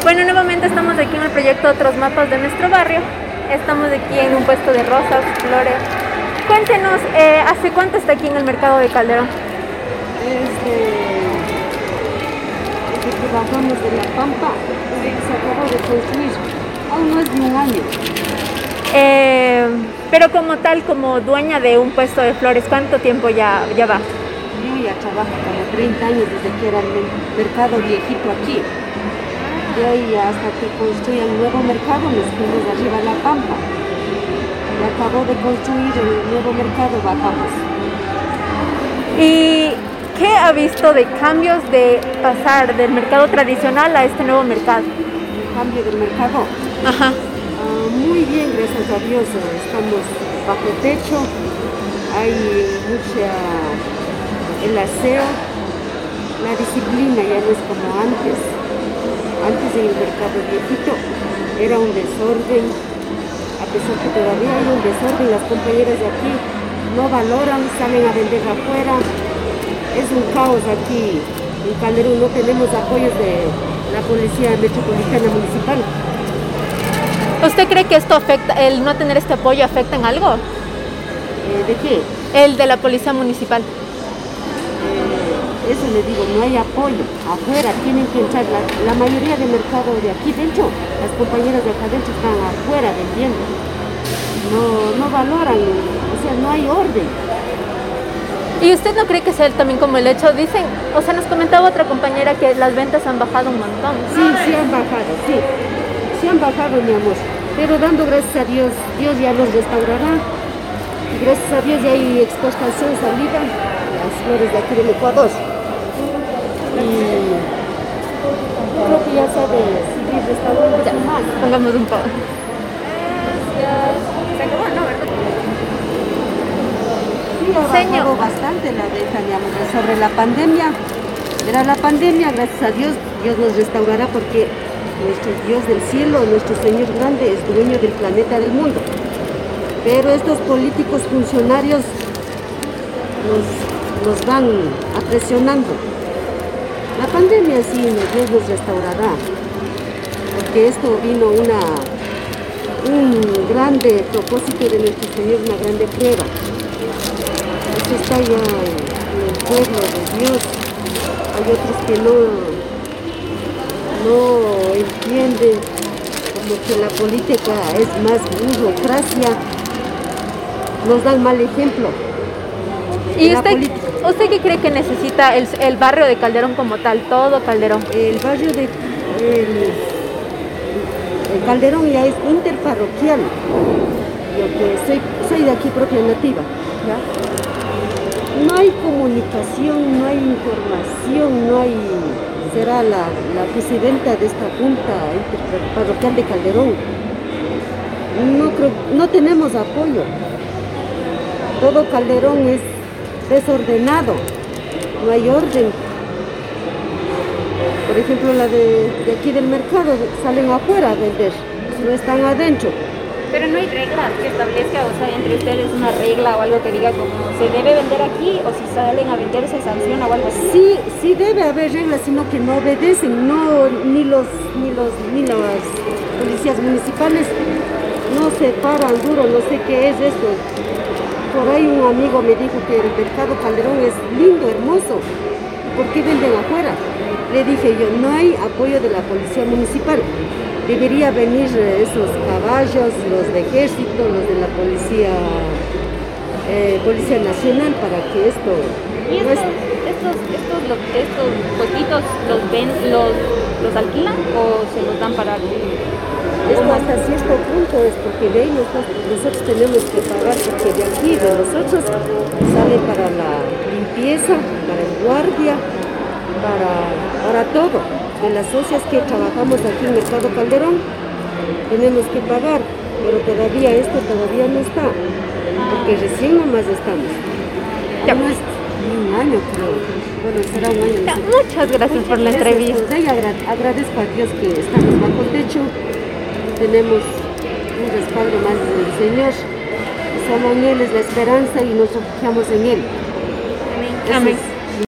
Bueno, nuevamente estamos aquí en el proyecto Otros Mapas de nuestro barrio. Estamos aquí en un puesto de rosas, flores. Cuéntenos, ¿hace cuánto está aquí en el mercado de Calderón? Desde que bajamos de La Pampa, desde que se acabó de construir, aún no es de un año. Pero como tal, como dueña de un puesto de flores, ¿cuánto tiempo ya va? Yo ya trabajo como 30 años desde que era el mercado viejito aquí. De ahí hasta que construyan el nuevo mercado nos fuimos de arriba a La Pampa. Y acabó de construir el nuevo mercado, bajamos. ¿Y qué ha visto de cambios de pasar del mercado tradicional a este nuevo mercado? El cambio del mercado. Ajá. Muy bien, gracias a Dios. Estamos bajo techo. Hay el aseo. La disciplina ya no es como antes. Antes en el mercado viejito era un desorden. A pesar que todavía hay un desorden, las compañeras de aquí no valoran, salen a vender afuera. Es un caos aquí en Calderón, no tenemos apoyos de la Policía Metropolitana Municipal. ¿Usted cree que esto afecta, el no tener este apoyo afecta en algo? ¿De qué? El de la Policía Municipal. Eso le digo, no hay apoyo. Afuera tienen que entrar, la mayoría del mercado de aquí dentro, las compañeras de acá dentro están afuera vendiendo. No valoran, o sea, no hay orden. ¿Y usted no cree que sea también como el hecho, dicen, o sea, nos comentaba otra compañera que las ventas han bajado un montón? Sí han bajado, sí. Sí han bajado, mi amor. Pero dando gracias a Dios, Dios ya los restaurará. Y gracias a Dios ya hay exportación salida, las flores de aquí del Ecuador. Y creo que ya sabe seguir restaurando más. Pongamos un poco. Se acabó, ¿no? Sí, ha bajado bastante la venta, mi amor, sobre la pandemia. Era la pandemia, gracias a Dios, Dios nos restaurará porque nuestro Dios del cielo, nuestro Señor grande, es dueño del planeta, del mundo. Pero estos políticos funcionarios nos van presionando. La pandemia sí, Dios nos restaurará, porque esto vino un grande propósito de nuestro Señor, una grande prueba. Esto está ya en el pueblo de Dios. Hay otros que no entienden, como que la política es más burocracia, nos dan mal ejemplo. ¿Y usted qué cree que necesita el barrio de Calderón como tal, todo Calderón? El barrio de el Calderón ya es interparroquial. Yo que soy de aquí propia nativa, ¿ya? No hay comunicación, no hay información, no hay... Será la presidenta de esta junta interparroquial de Calderón. No tenemos apoyo. Todo Calderón es desordenado, no hay orden. Por ejemplo, la de aquí del mercado salen afuera a vender, no están adentro. Pero no hay reglas que establezca, o sea, entre ustedes una regla o algo que diga como se debe vender aquí o si salen a vender se sanciona o algo así. Sí debe haber reglas, sino que no obedecen, ni las policías municipales no se paran duro, no sé qué es esto. Por ahí un amigo me dijo que el mercado Calderón es lindo, hermoso. ¿Por qué venden afuera? Le dije yo, no hay apoyo de la policía municipal. Debería venir esos caballos, los de ejército, los de la policía nacional para que esto... ¿Y estos puestitos los alquilan o se los dan para...? Esto hasta cierto punto es porque de ahí nosotros tenemos que pagar, porque de aquí, de nosotros, sale para la limpieza, para el guardia, para todo. De las socias que trabajamos aquí en Mercado Calderón, tenemos que pagar, pero esto todavía no está, porque recién nomás estamos. Ya no es ni un año, creo. Bueno, será un año. Ya, muchas gracias por la entrevista. Agradezco a Dios que estamos bajo techo. Tenemos un respaldo más del Señor. Solo en Él es la esperanza y nos refugiamos en Él. Amén.